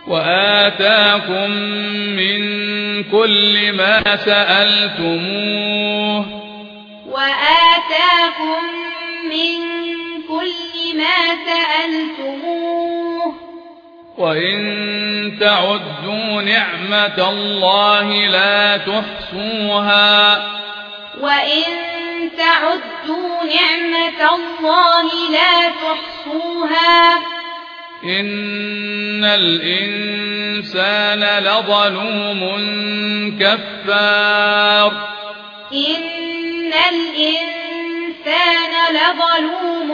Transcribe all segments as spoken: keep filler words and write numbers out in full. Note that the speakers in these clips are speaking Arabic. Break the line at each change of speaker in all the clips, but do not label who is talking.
وآتاكم من كل ما سألتموه
وآتاكم من كل ما سألتموه
وإن تعدوا نعمة الله لا تحصوها
وإن تعدوا نعمة الله لا تحصوها
إن الإنسان لظلوم كفار
إن الإنسان لظلوم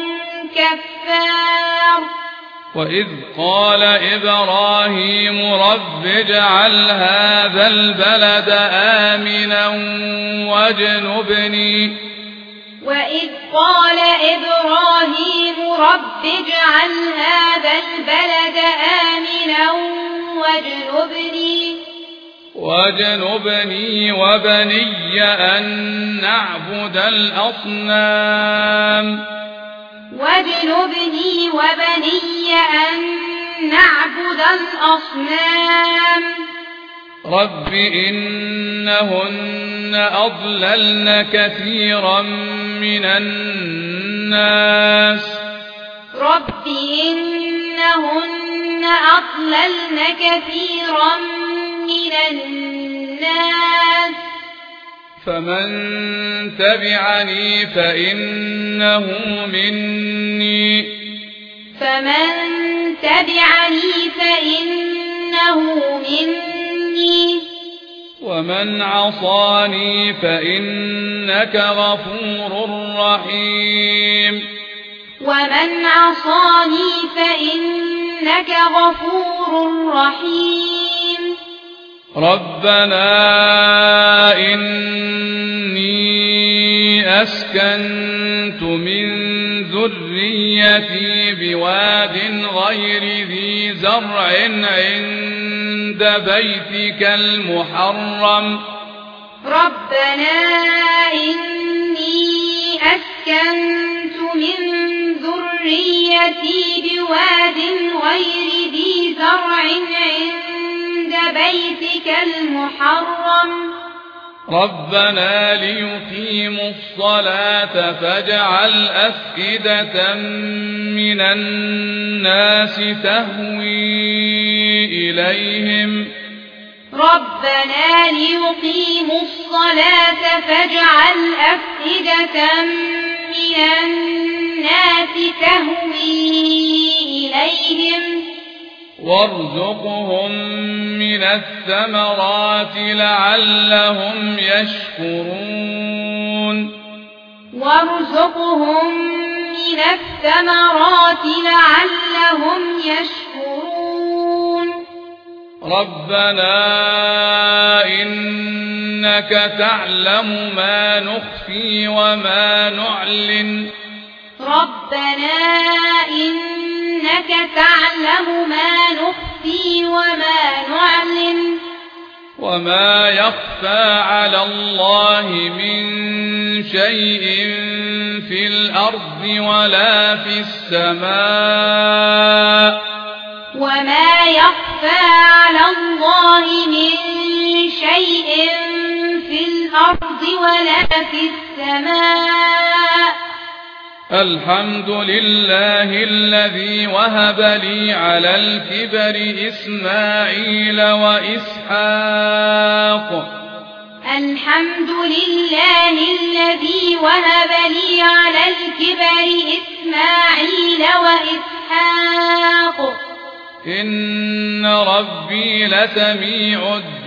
كفار
وإذ قال إبراهيم رب اجعل هذا البلد آمنا واجنبني
وإذ قال إبراهيم رب اجعل هذا البلد آمنا واجنبني
واجنبني وبني أن نعبد الأصنام
واجنبني وبني أن نعبد الأصنام
رب إنهن أضللن كثيرا من الناس
رب إنهن أضللن كثيرا من الناس
فمن تبعني فإنه مني
فمن تبعني فإنه مني
ومن عصاني فإنك غفور رحيم
ومن عصاني فإنك غفور رحيم
ربنا إني أسكنت من ذريتي بواد غير ذي زرع عند بيتك المحرم
ربنا إني أسكنت من ذريتي بواد غير ذي زرع عند بيتك المحرم
ربنا ليقيموا الصلاة فاجعل أفئدة من الناس تهوي إليهم
ربنا ليقيموا الصلاة فاجعل أفئدة من الناس تهوي إليهم
وارزقهم من الثمرات لعلهم يشكرون
وارزقهم من الثمرات لعلهم يشكرون
ربنا إنك تعلم ما نخفي وما نعلن
ربنا إنك تعلم ما نخفي وما نعلن
وما يخفى على الله من شيء في الأرض ولا في السماء
وما يخفى على الله من شيء في الأرض ولا في السماء
الحمد لله الذي وهب لي على الكبر إسماعيل وإسحاق
الحمد لله الذي وهب لي على الكبر إسماعيل وإسحاق
إن ربي لسميع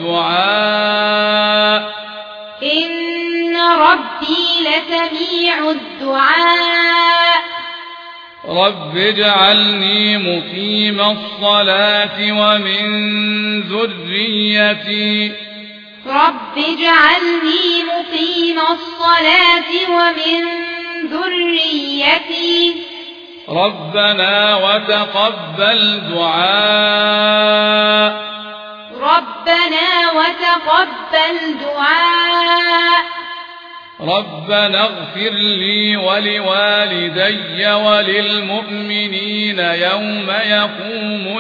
الدعاء
إن ربي لسميع الدعاء
رب اجعلني مقيم الصلاة ومن ذريتي
رب اجعلني مقيم الصلاة ومن ذريتي
ربنا وتقبل دعاء
ربنا وتقبل دعاء
ربنا اغفر لي ولوالدي وللمؤمنين يوم يقوم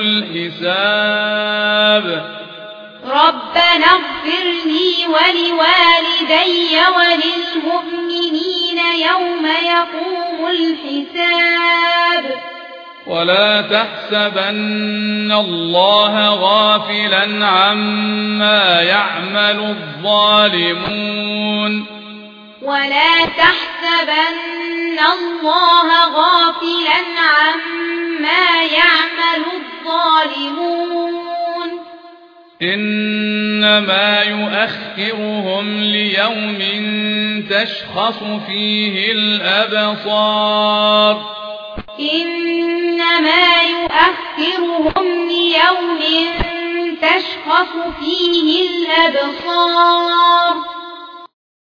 الحساب
ربنا اغفر لي ولوالدي وللمؤمنين يوم يقوم الحساب
ولا تحسبن الله غافلا عما يعمل الظالمون
ولا تحسبن الله غافلا عما يعمل الظالمون
إنما يؤخرهم ليوم تشخص فيه الأبصار
إنما يؤخرهم ليوم تشخص فيه الأبصار